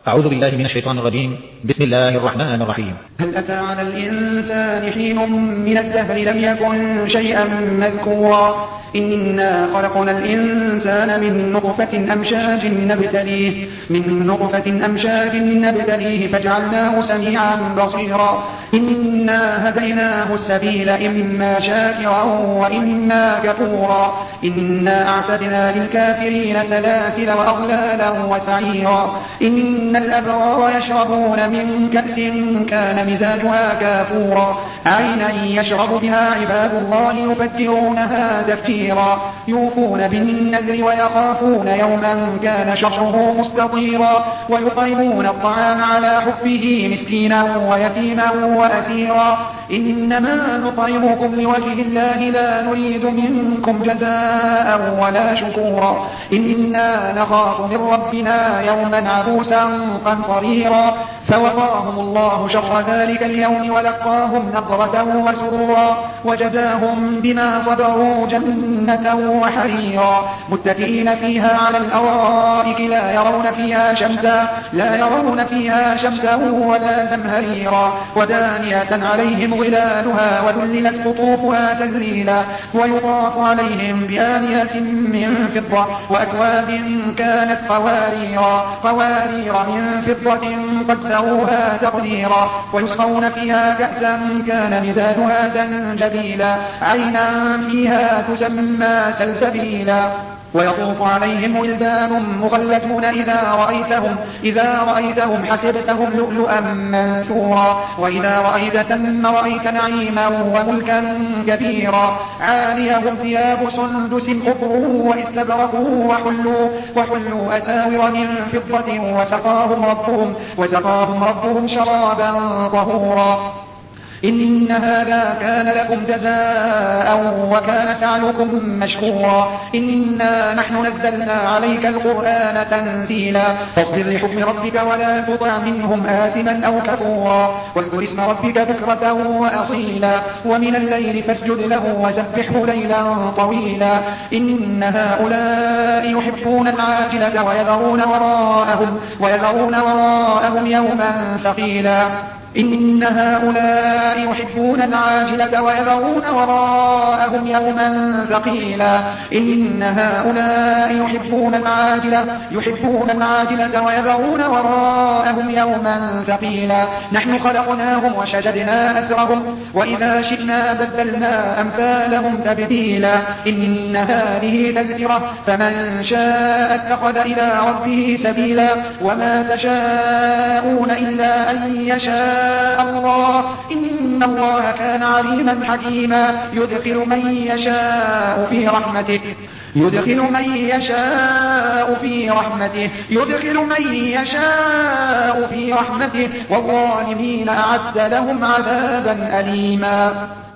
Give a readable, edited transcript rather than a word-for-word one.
أعوذ بالله من الشيطان الرجيم. بسم الله الرحمن الرحيم. هل أتى على الإنسان حين من الدهر لم يكن شيئا مذكورا إنا خلقنا الإنسان من نطفة أمشاج نبتليه فجعلناه سميعا بصيرا إنا هديناه السبيل إما شاكرا وإما كفورا إنا أعتدنا للكافرين سلاسل وأغلالا وسعيرا إن الأبرار يشربون من كأس كان مزاجها كافورا عينا يشرب بها عباد الله يفجرونها تفجيرا يوفون بالنذر ويخافون يوما كان شره مستطيرا ويطعمون الطعام على حبه مسكينا ويتيما وأسيرا إنما نطعمكم لوجه الله لا نريد منكم جزاء ولا شكورا إنا نخاف من ربنا يوما عبوسا قمطريرا فوقاهم الله شر ذلك اليوم ولقاهم نضرة وسرورا وجزاهم بما صبروا جنة وحريرا متكئين فيها على الأرائك لا يرون فيها شمسا ولا زمهريرا ودانية عليهم ظلالها وذللت قطوفها تذليلا ويطاف عليهم بآنية من فضة وأكواب كانت قوارير من فضة قدروها تقديرا ويسقون فيها كأسا كان مزاجها زنجبيلا عينا فيها تسمى سلسبيلا ويطوف عليهم ولدان مخلدون إذا رأيتهم حسبتهم لؤلؤا منثورا وإذا رأيت ثم رأيت نعيما وملكا كبيرا عاليهم ثياب سندس خضر واستبرقوا وحلوا أساور من فضة وسقاهم ربهم شرابا طهورا إن هذا كان لكم جزاء وكان سعيكم مشكورا إنا نحن نزلنا عليك القرآن تنزيلا فاصبر لحكم ربك ولا تطع منهم آثما أو كفورا واذكر اسم ربك بكرة وأصيلا ومن الليل فاسجد له وسبحه ليلا طويلا إن هؤلاء يحبون العاجلة ويذرون وراءهم يوما ثقيلا إن هؤلاء يحبون العاجلة ويذرون وراءهم يوما ثقيلا إن هؤلاء يحبون العاجلة ويذرون وراءهم يوما ثقيلا نحن خلقناهم وشددنا أسرهم وإذا شئنا بدلنا أمثالهم تبديلا إن هذه تذكرة فمن شاء اتخذ إلى ربه سبيلا وما تشاءون إلا أن يشاء الله إن الله كان عليما حكيما يدخل من يشاء في رحمته والظالمين أعد لهم عذابا أليما.